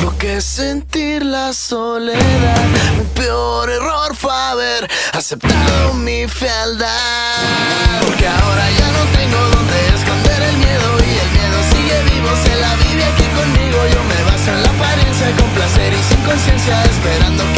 Lo que es sentir la soledad. Mi peor error fue haber aceptado mi fealdad. Porque ahora ya no tengo donde esconder el miedo, y el miedo sigue vivo, se la vive aquí conmigo. Yo me baso en la apariencia, con placer y sin conciencia, esperando